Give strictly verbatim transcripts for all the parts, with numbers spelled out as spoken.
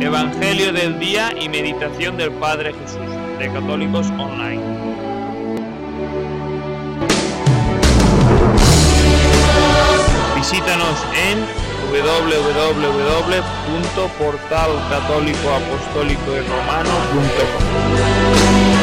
Evangelio del día y meditación del Padre Jesús, de Católicos Online. Visítanos en doble u doble u doble u punto portal católico apostólico y romano punto com.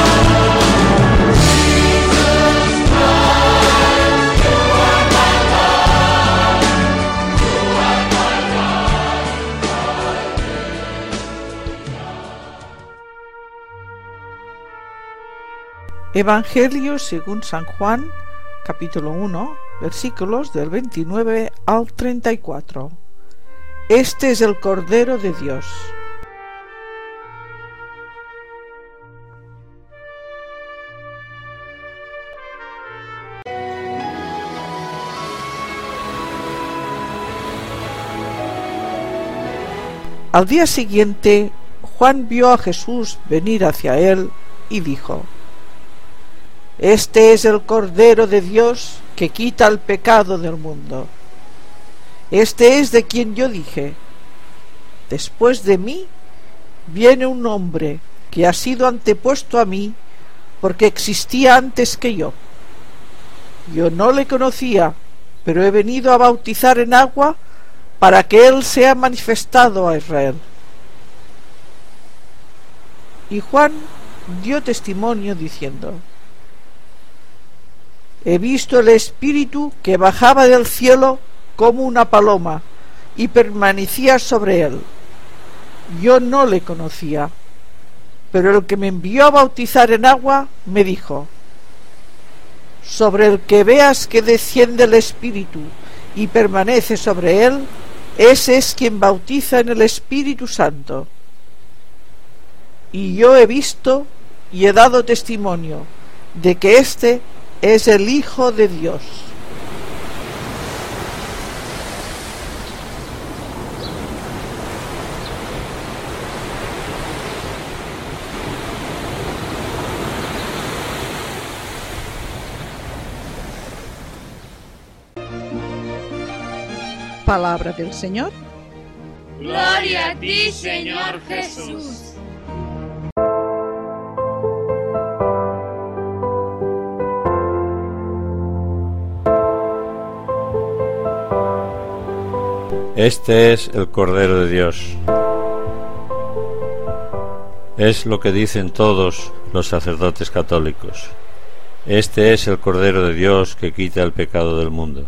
Evangelio según San Juan, capítulo uno, versículos del veintinueve al treinta y cuatro. Este es el Cordero de Dios. Al día siguiente, Juan vio a Jesús venir hacia él y dijo: Este es el Cordero de Dios que quita el pecado del mundo. Este es de quien yo dije: Después de mí viene un hombre que ha sido antepuesto a mí porque existía antes que yo. Yo no le conocía, pero he venido a bautizar en agua para que él sea manifestado a Israel. Y Juan dio testimonio diciendo: He visto el Espíritu que bajaba del cielo como una paloma y permanecía sobre él. Yo no le conocía, pero el que me envió a bautizar en agua me dijo: Sobre el que veas que desciende el Espíritu y permanece sobre él, ese es quien bautiza en el Espíritu Santo. Y yo he visto y he dado testimonio de que éste es el Hijo de Dios. Palabra del Señor. Gloria a ti, Señor Jesús. Este es el Cordero de Dios. Es lo que dicen todos los sacerdotes católicos. Este es el Cordero de Dios que quita el pecado del mundo.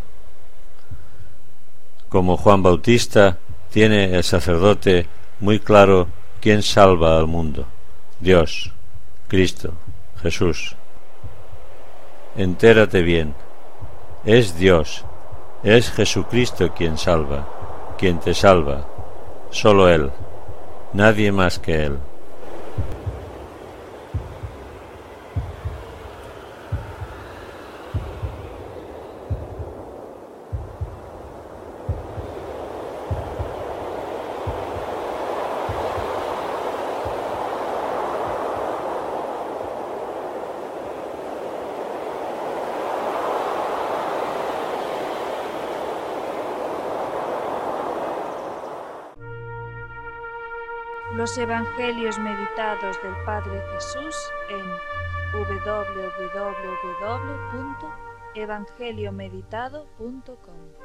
Como Juan Bautista, tiene el sacerdote muy claro quién salva al mundo: Dios, Cristo, Jesús. Entérate bien, es Dios, es Jesucristo quien salva, quien te salva, solo Él, nadie más que Él. Los Evangelios meditados del Padre Jesús en doble u doble u doble u punto evangeliomeditado punto com.